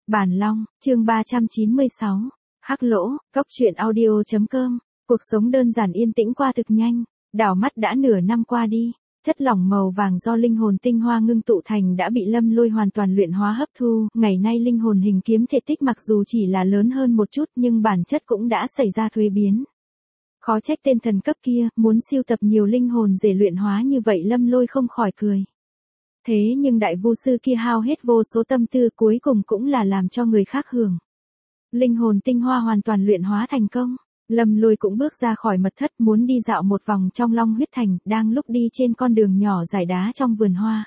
Bản Long, chương 396. Hắc Lỗ, Cốc truyện audio.com. Cuộc sống đơn giản yên tĩnh qua thực nhanh, đảo mắt đã nửa năm qua đi. Chất lỏng màu vàng do linh hồn tinh hoa ngưng tụ thành đã bị Lâm Lôi hoàn toàn luyện hóa hấp thu. Ngày nay linh hồn hình kiếm thể tích mặc dù chỉ là lớn hơn một chút nhưng bản chất cũng đã xảy ra thuế biến. Khó trách tên thần cấp kia muốn siêu tập nhiều linh hồn để luyện hóa như vậy. Lâm Lôi không khỏi cười. Thế nhưng đại vu sư kia hao hết vô số tâm tư cuối cùng cũng là làm cho người khác hưởng. Linh hồn tinh hoa hoàn toàn luyện hóa thành công. Lâm Lôi cũng bước ra khỏi mật thất muốn đi dạo một vòng trong Long huyết thành, đang lúc đi trên con đường nhỏ dải đá trong vườn hoa.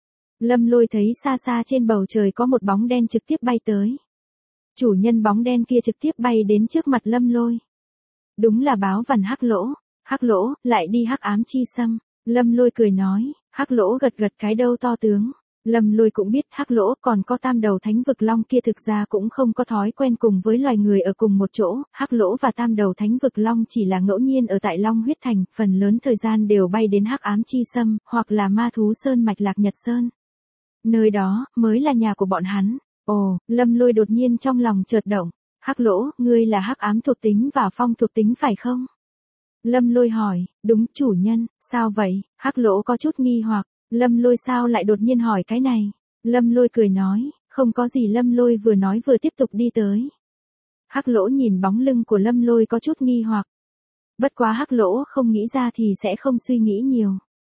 Lâm Lôi thấy xa xa trên bầu trời có một bóng đen trực tiếp bay tới. Chủ nhân bóng đen kia trực tiếp bay đến trước mặt Lâm Lôi. Đúng là báo vằn Hắc Lỗ. Hắc Lỗ, lại đi hắc ám chi xâm. Lâm Lôi cười nói. Hắc Lỗ gật gật cái đầu to tướng. Lâm Lôi cũng biết Hắc Lỗ còn có tam đầu thánh vực long kia thực ra cũng không có thói quen cùng với loài người ở cùng một chỗ. Hắc Lỗ và tam đầu thánh vực long chỉ là ngẫu nhiên ở tại Long huyết thành, phần lớn thời gian đều bay đến hắc ám chi xâm, hoặc là ma thú sơn mạch Lạc Nhật Sơn. Nơi đó mới là nhà của bọn hắn. Ồ, Lâm Lôi đột nhiên trong lòng chợt động. Hắc Lỗ, ngươi là hắc ám thuộc tính và phong thuộc tính phải không? Lâm Lôi hỏi. Đúng chủ nhân. Sao vậy? Hắc Lỗ có chút nghi hoặc. Lâm Lôi sao lại đột nhiên hỏi cái này? Lâm Lôi cười nói. Không có gì. Lâm Lôi vừa nói vừa tiếp tục đi tới. Hắc Lỗ nhìn bóng lưng của Lâm Lôi có chút nghi hoặc. Bất quá Hắc Lỗ không nghĩ ra thì sẽ không suy nghĩ nhiều.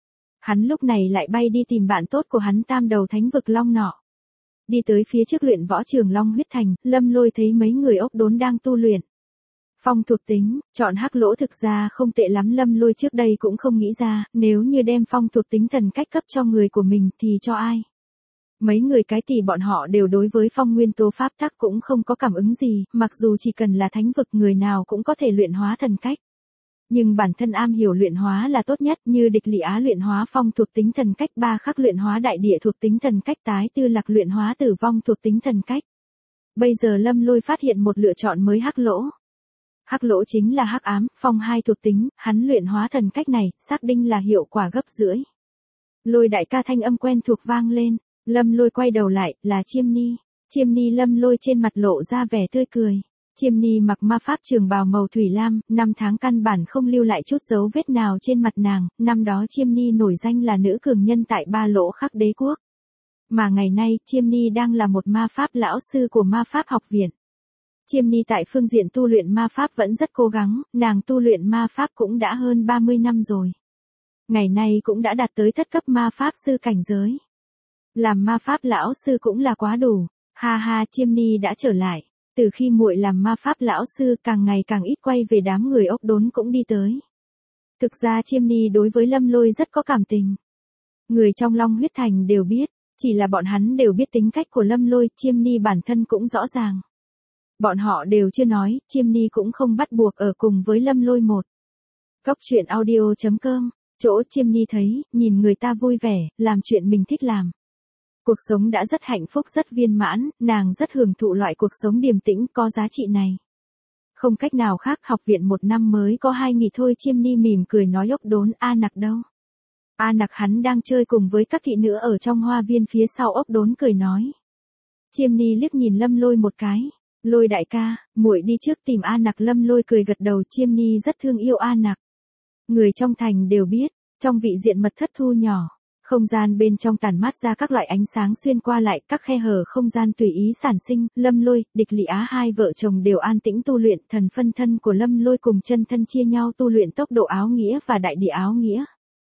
Hắn lúc này lại bay đi tìm bạn tốt của hắn tam đầu thánh vực long nọ. Đi tới phía trước luyện võ trường Long huyết thành, Lâm Lôi thấy mấy người ốc đốn đang tu luyện. Phong thuộc tính, chọn Hắc Lỗ thực ra không tệ lắm. Lâm Lôi trước đây cũng không nghĩ ra, nếu như đem phong thuộc tính thần cách cấp cho người của mình thì cho ai. Mấy người cái thì bọn họ đều đối với phong nguyên tố pháp tắc cũng không có cảm ứng gì, mặc dù chỉ cần là thánh vực người nào cũng có thể luyện hóa thần cách. Nhưng bản thân am hiểu luyện hóa là tốt nhất, như Địch Lị Á luyện hóa phong thuộc tính thần cách, Ba Khắc luyện hóa đại địa thuộc tính thần cách, Tái Tư Lạc luyện hóa tử vong thuộc tính thần cách. Bây giờ Lâm Lôi phát hiện một lựa chọn mới. Hắc Lỗ. Hắc Lỗ chính là hắc ám, phong hai thuộc tính, hắn luyện hóa thần cách này, xác định là hiệu quả gấp rưỡi. Lôi đại ca thanh âm quen thuộc vang lên, Lâm Lôi quay đầu lại, là Chiêm Ni. Chiêm Ni. Lâm Lôi trên mặt lộ ra vẻ tươi cười. Chiêm Ni mặc ma pháp trường bào màu thủy lam, năm tháng căn bản không lưu lại chút dấu vết nào trên mặt nàng, năm đó Chiêm Ni nổi danh là nữ cường nhân tại Ba Lỗ Khắc đế quốc. Mà ngày nay, Chiêm Ni đang là một ma pháp lão sư của ma pháp học viện. Chiêm Ni tại phương diện tu luyện ma pháp vẫn rất cố gắng, nàng tu luyện ma pháp cũng đã hơn 30 năm rồi. Ngày nay cũng đã đạt tới thất cấp ma pháp sư cảnh giới. Làm ma pháp lão sư cũng là quá đủ. Ha ha, Chiêm Ni đã trở lại. Từ khi muội làm ma pháp lão sư càng ngày càng ít quay về, đám người ốc đốn cũng đi tới. Thực ra Chiêm Ni đối với Lâm Lôi rất có cảm tình. Người trong Long huyết thành đều biết, chỉ là bọn hắn đều biết tính cách của Lâm Lôi, Chiêm Ni bản thân cũng rõ ràng. Bọn họ đều chưa nói, Chiêm Ni cũng không bắt buộc ở cùng với Lâm Lôi một. Cốc truyện audio.com, chỗ Chiêm Ni thấy, nhìn người ta vui vẻ, làm chuyện mình thích làm. Cuộc sống đã rất hạnh phúc, rất viên mãn, nàng rất hưởng thụ loại cuộc sống điềm tĩnh, có giá trị này. Không cách nào khác, học viện một năm mới có 2 nghỉ thôi. Chiêm Ni mỉm cười nói. Ốc đốn, A Nặc đâu? A Nặc hắn đang chơi cùng với các thị nữ ở trong hoa viên phía sau. Ốc đốn cười nói. Chiêm Ni liếc nhìn Lâm Lôi một cái. Lôi đại ca, muội đi trước tìm A Nặc. Lâm Lôi cười gật đầu. Chiêm Ni rất thương yêu A Nặc. Người trong thành đều biết, trong vị diện mật thất thu nhỏ, không gian bên trong tản mát ra các loại ánh sáng xuyên qua lại, các khe hở không gian tùy ý sản sinh. Lâm Lôi, Địch Lị Á hai vợ chồng đều an tĩnh tu luyện. Thần phân thân của Lâm Lôi cùng chân thân chia nhau tu luyện tốc độ áo nghĩa và đại địa áo nghĩa.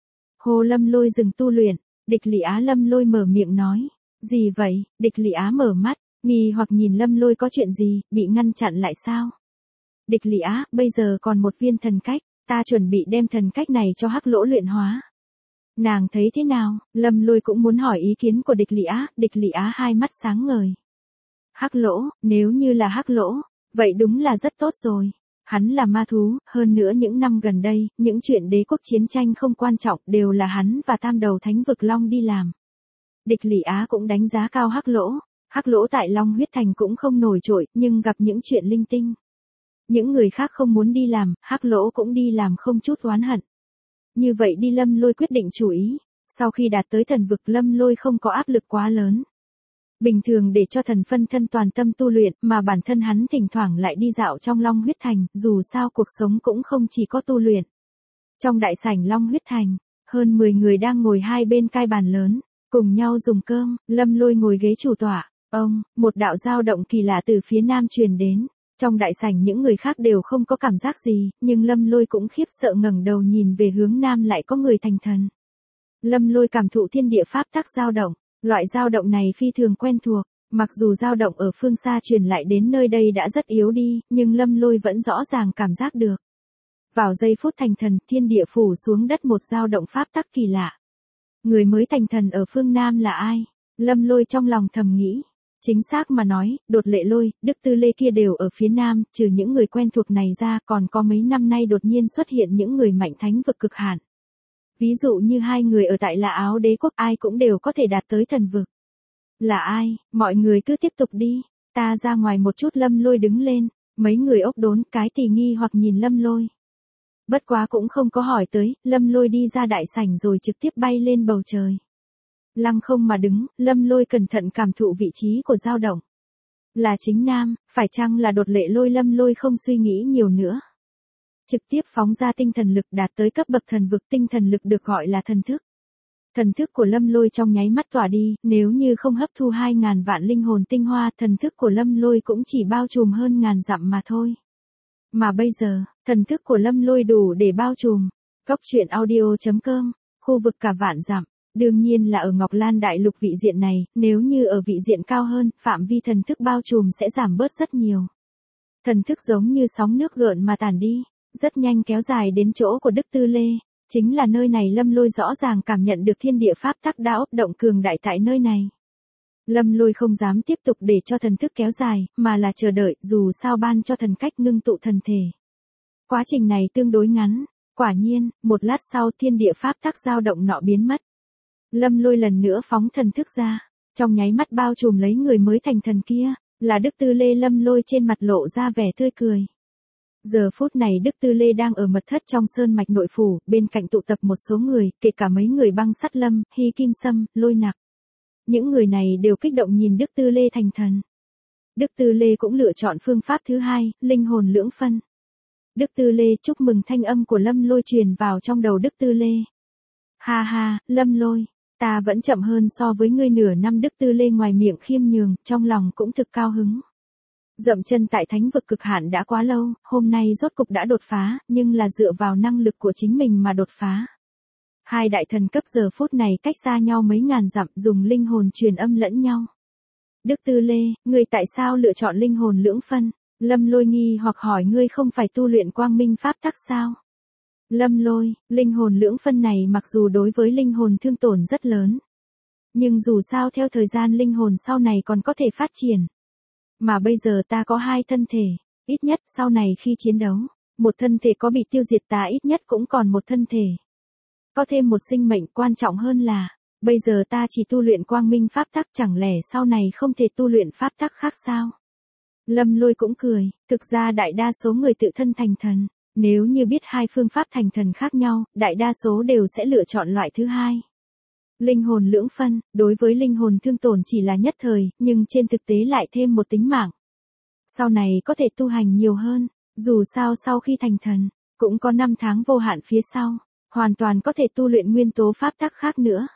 Hồ Lâm Lôi dừng tu luyện, Địch Lị Á. Lâm Lôi mở miệng nói. Gì vậy? Địch Lị Á mở mắt, nghi hoặc nhìn Lâm Lôi. Có chuyện gì, bị ngăn chặn lại sao? Địch Lị Á, bây giờ còn một viên thần cách, ta chuẩn bị đem thần cách này cho Hắc Lỗ luyện hóa. Nàng thấy thế nào? Lâm Lôi cũng muốn hỏi ý kiến của Địch Lị Á. Địch Lị Á hai mắt sáng ngời. Hắc Lỗ, nếu như là Hắc Lỗ, vậy đúng là rất tốt rồi. Hắn là ma thú, hơn nữa những năm gần đây, những chuyện đế quốc chiến tranh không quan trọng đều là hắn và tam đầu thánh vực long đi làm. Địch Lị Á cũng đánh giá cao Hắc Lỗ. Hắc Lỗ tại Long huyết thành cũng không nổi trội, nhưng gặp những chuyện linh tinh. Những người khác không muốn đi làm, Hắc Lỗ cũng đi làm không chút oán hận. Như vậy đi. Lâm Lôi quyết định chủ ý. Sau khi đạt tới thần vực, Lâm Lôi không có áp lực quá lớn. Bình thường để cho thần phân thân toàn tâm tu luyện, mà bản thân hắn thỉnh thoảng lại đi dạo trong Long Huyết Thành, dù sao cuộc sống cũng không chỉ có tu luyện. Trong đại sảnh Long Huyết Thành, hơn 10 người đang ngồi hai bên cái bàn lớn, cùng nhau dùng cơm, Lâm Lôi ngồi ghế chủ tọa. Một đạo dao động kỳ lạ từ phía nam truyền đến. Trong đại sảnh những người khác đều không có cảm giác gì, nhưng Lâm Lôi cũng khiếp sợ ngẩng đầu nhìn về hướng nam lại có người thành thần. Lâm Lôi cảm thụ thiên địa pháp tắc dao động, loại dao động này phi thường quen thuộc, mặc dù dao động ở phương xa truyền lại đến nơi đây đã rất yếu đi, nhưng Lâm Lôi vẫn rõ ràng cảm giác được. Vào giây phút thành thần, thiên địa phủ xuống đất một dao động pháp tắc kỳ lạ. Người mới thành thần ở phương Nam là ai? Lâm Lôi trong lòng thầm nghĩ. Chính xác mà nói, Đột Lệ Lôi, Đức Tư Lê kia đều ở phía Nam, trừ những người quen thuộc này ra còn có mấy năm nay đột nhiên xuất hiện những người mạnh thánh vực cực hạn. Ví dụ như hai người ở tại Lạ Áo Đế Quốc ai cũng đều có thể đạt tới thần vực. Là ai? Mọi người cứ tiếp tục đi, ta ra ngoài một chút. Lâm Lôi đứng lên, mấy người ốc đốn cái thì nghi hoặc nhìn Lâm Lôi. Bất quá cũng không có hỏi tới, Lâm Lôi đi ra đại sảnh rồi trực tiếp bay lên bầu trời. Lăng không mà đứng, Lâm Lôi cẩn thận cảm thụ vị trí của dao động. Là chính nam, phải chăng là Đột Lệ Lôi? Lâm Lôi không suy nghĩ nhiều nữa. Trực tiếp phóng ra tinh thần lực đạt tới cấp bậc thần vực. Tinh thần lực được gọi là thần thức. Thần thức của Lâm Lôi trong nháy mắt tỏa đi, nếu như không hấp thu 2.000 vạn linh hồn tinh hoa, thần thức của Lâm Lôi cũng chỉ bao trùm hơn ngàn dặm mà thôi. Mà bây giờ, thần thức của Lâm Lôi đủ để bao trùm. Cốc truyện audio.com, khu vực cả vạn dặm. Đương nhiên là ở Ngọc Lan Đại Lục vị diện này, nếu như ở vị diện cao hơn, phạm vi thần thức bao trùm sẽ giảm bớt rất nhiều. Thần thức giống như sóng nước gợn mà tản đi, rất nhanh kéo dài đến chỗ của Đức Tư Lê. Chính là nơi này Lâm Lôi rõ ràng cảm nhận được thiên địa pháp tắc đã ốc động cường đại tại nơi này. Lâm Lôi không dám tiếp tục để cho thần thức kéo dài, mà là chờ đợi, dù sao ban cho thần cách ngưng tụ thần thể. Quá trình này tương đối ngắn, quả nhiên, một lát sau thiên địa pháp tắc dao động nọ biến mất. Lâm Lôi lần nữa phóng thần thức ra, trong nháy mắt bao trùm lấy người mới thành thần kia, là Đức Tư Lê. Lâm Lôi trên mặt lộ ra vẻ tươi cười. Giờ phút này Đức Tư Lê đang ở mật thất trong sơn mạch nội phủ, bên cạnh tụ tập một số người, kể cả mấy người Băng Sắt Lâm, Hy Kim Sâm, Lôi Nặc. Những người này đều kích động nhìn Đức Tư Lê thành thần. Đức Tư Lê cũng lựa chọn phương pháp thứ hai, linh hồn lưỡng phân. Đức Tư Lê chúc mừng thanh âm của Lâm Lôi truyền vào trong đầu Đức Tư Lê. Ha ha, Lâm Lôi, ta vẫn chậm hơn so với ngươi nửa năm. Đức Tư Lê ngoài miệng khiêm nhường, trong lòng cũng thực cao hứng. Dậm chân tại thánh vực cực hạn đã quá lâu, hôm nay rốt cục đã đột phá, nhưng là dựa vào năng lực của chính mình mà đột phá. Hai đại thần cấp giờ phút này cách xa nhau mấy ngàn dặm, dùng linh hồn truyền âm lẫn nhau. Đức Tư Lê, ngươi tại sao lựa chọn linh hồn lưỡng phân? Lâm Lôi nghi hoặc hỏi. Ngươi không phải tu luyện quang minh pháp tắc sao? Lâm Lôi, linh hồn lưỡng phân này mặc dù đối với linh hồn thương tổn rất lớn. Nhưng dù sao theo thời gian linh hồn sau này còn có thể phát triển. Mà bây giờ ta có hai thân thể, ít nhất sau này khi chiến đấu, một thân thể có bị tiêu diệt ta ít nhất cũng còn một thân thể. Có thêm một sinh mệnh. Quan trọng hơn là, bây giờ ta chỉ tu luyện quang minh pháp tắc, chẳng lẽ sau này không thể tu luyện pháp tắc khác sao? Lâm Lôi cũng cười, thực ra đại đa số người tự thân thành thần, nếu như biết hai phương pháp thành thần khác nhau, đại đa số đều sẽ lựa chọn loại thứ hai. Linh hồn lưỡng phân, đối với linh hồn thương tổn chỉ là nhất thời, nhưng trên thực tế lại thêm một tính mạng. Sau này có thể tu hành nhiều hơn, dù sao sau khi thành thần, cũng có 5 tháng vô hạn phía sau, hoàn toàn có thể tu luyện nguyên tố pháp tắc khác nữa.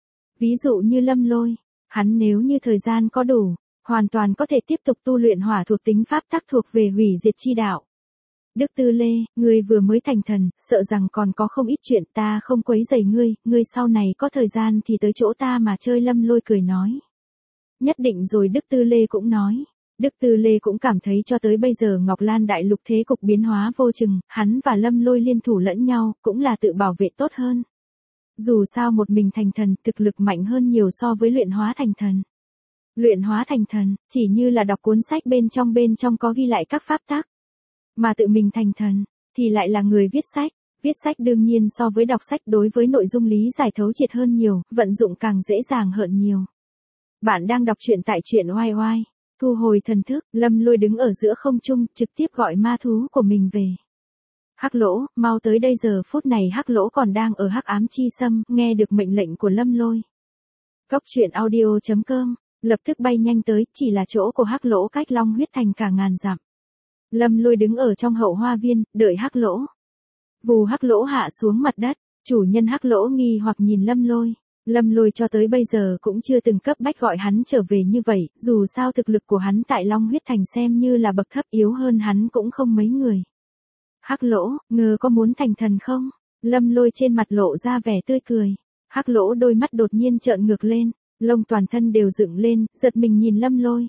Ví dụ như Lâm Lôi, hắn nếu như thời gian có đủ, hoàn toàn có thể tiếp tục tu luyện hỏa thuộc tính pháp tắc thuộc về hủy diệt chi đạo. Đức Tư Lê, ngươi vừa mới thành thần, sợ rằng còn có không ít chuyện, ta không quấy rầy ngươi, ngươi sau này có thời gian thì tới chỗ ta mà chơi. Lâm Lôi cười nói. Nhất định rồi. Đức Tư Lê cũng nói. Đức Tư Lê cũng cảm thấy cho tới bây giờ Ngọc Lan Đại Lục thế cục biến hóa vô chừng, hắn và Lâm Lôi liên thủ lẫn nhau, cũng là tự bảo vệ tốt hơn. Dù sao một mình thành thần, thực lực mạnh hơn nhiều so với luyện hóa thành thần. Luyện hóa thành thần, chỉ như là đọc cuốn sách bên trong có ghi lại các pháp tắc. Mà tự mình thành thần, thì lại là người viết sách. Viết sách đương nhiên so với đọc sách đối với nội dung lý giải thấu triệt hơn nhiều, vận dụng càng dễ dàng hơn nhiều. Bạn đang đọc truyện tại truyện oai oai. Thu hồi thần thức, Lâm Lôi đứng ở giữa không trung, trực tiếp gọi ma thú của mình về. Hắc Lỗ, mau tới đây. Giờ phút này Hắc Lỗ còn đang ở hắc ám chi xâm, nghe được mệnh lệnh của Lâm Lôi. Cốc truyện audio.com lập tức bay nhanh tới, chỉ là chỗ của Hắc Lỗ cách Long Huyết Thành cả ngàn dặm. Lâm Lôi đứng ở trong hậu hoa viên, đợi Hắc Lỗ. Vù Hắc Lỗ hạ xuống mặt đất, chủ nhân Hắc Lỗ nghi hoặc nhìn Lâm Lôi. Lâm Lôi cho tới bây giờ cũng chưa từng cấp bách gọi hắn trở về như vậy, dù sao thực lực của hắn tại Long Huyết Thành xem như là bậc thấp, yếu hơn hắn cũng không mấy người. Hắc Lỗ, ngờ có muốn thành thần không? Lâm Lôi trên mặt lộ ra vẻ tươi cười. Hắc Lỗ đôi mắt đột nhiên trợn ngược lên, lông toàn thân đều dựng lên, giật mình nhìn Lâm Lôi.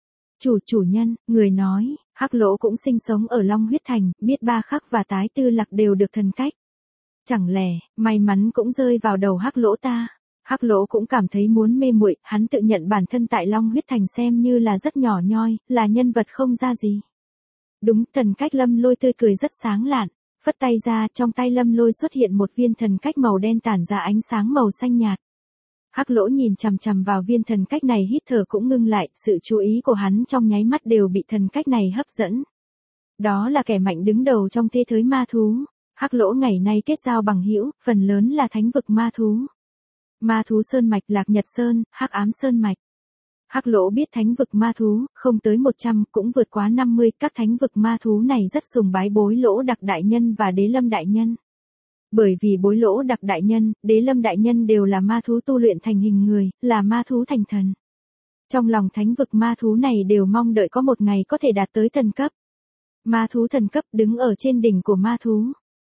Chủ nhân, người nói, Hắc Lỗ cũng sinh sống ở Long Huyết Thành, biết Ba Khắc và Tái Tư Lạc đều được thần cách. Chẳng lẽ, may mắn cũng rơi vào đầu Hắc Lỗ ta? Hắc Lỗ cũng cảm thấy muốn mê muội, hắn tự nhận bản thân tại Long Huyết Thành xem như là rất nhỏ nhoi, là nhân vật không ra gì. Đúng, thần cách Lâm Lôi tươi cười rất sáng lạn, phất tay ra, trong tay Lâm Lôi xuất hiện một viên thần cách màu đen tản ra ánh sáng màu xanh nhạt. Hắc Lỗ nhìn chằm chằm vào viên thần cách này, hít thở cũng ngưng lại, sự chú ý của hắn trong nháy mắt đều bị thần cách này hấp dẫn. Đó là kẻ mạnh đứng đầu trong thế giới ma thú. Hắc Lỗ ngày nay kết giao bằng hữu, phần lớn là thánh vực ma thú. Ma thú Sơn Mạch, Lạc Nhật Sơn, Hắc Ám Sơn Mạch. Hắc Lỗ biết thánh vực ma thú, không tới 100, cũng vượt quá 50, các thánh vực ma thú này rất sùng bái Bối Lỗ Đặc Đại Nhân và Đế Lâm Đại Nhân. Bởi vì Bối Lỗ Đặc Đại Nhân, Đế Lâm Đại Nhân đều là ma thú tu luyện thành hình người, là ma thú thành thần. Trong lòng thánh vực ma thú này đều mong đợi có một ngày có thể đạt tới thần cấp. Ma thú thần cấp đứng ở trên đỉnh của ma thú.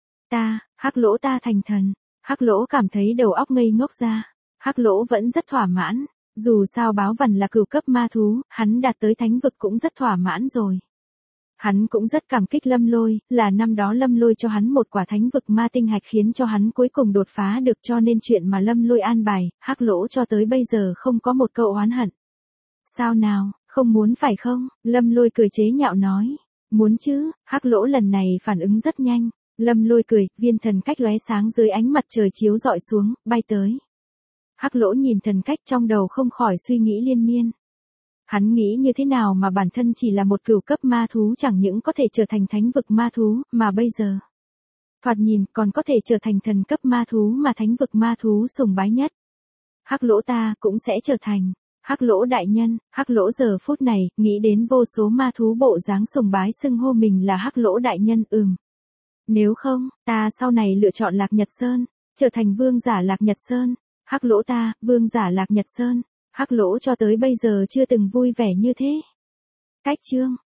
Hắc Lỗ ta thành thần. Hắc Lỗ cảm thấy đầu óc ngây ngốc ra. Hắc Lỗ vẫn rất thỏa mãn. Dù sao Báo Vằn là cửu cấp ma thú, hắn đạt tới thánh vực cũng rất thỏa mãn rồi. Hắn cũng rất cảm kích Lâm Lôi, là năm đó Lâm Lôi cho hắn một quả thánh vực ma tinh hạch khiến cho hắn cuối cùng đột phá được, cho nên chuyện mà Lâm Lôi an bài, Hắc Lỗ cho tới bây giờ không có một câu oán hận. Sao nào, không muốn phải không? Lâm Lôi cười chế nhạo nói. Muốn chứ, Hắc Lỗ lần này phản ứng rất nhanh. Lâm Lôi cười, viên thần cách lóe sáng dưới ánh mặt trời chiếu rọi xuống, bay tới. Hắc Lỗ nhìn thần cách trong đầu không khỏi suy nghĩ liên miên. Hắn nghĩ như thế nào mà bản thân chỉ là một cửu cấp ma thú chẳng những có thể trở thành thánh vực ma thú, mà bây giờ thoạt nhìn còn có thể trở thành thần cấp ma thú mà thánh vực ma thú sùng bái nhất. Hắc Lỗ ta cũng sẽ trở thành. Hắc Lỗ đại nhân, Hắc Lỗ giờ phút này, nghĩ đến vô số ma thú bộ dáng sùng bái xưng hô mình là Hắc Lỗ đại nhân, Nếu không, ta sau này lựa chọn Lạc Nhật Sơn, trở thành vương giả Lạc Nhật Sơn. Hắc Lỗ ta, vương giả Lạc Nhật Sơn. Hắc Lỗ cho tới bây giờ chưa từng vui vẻ như thế. Cách chương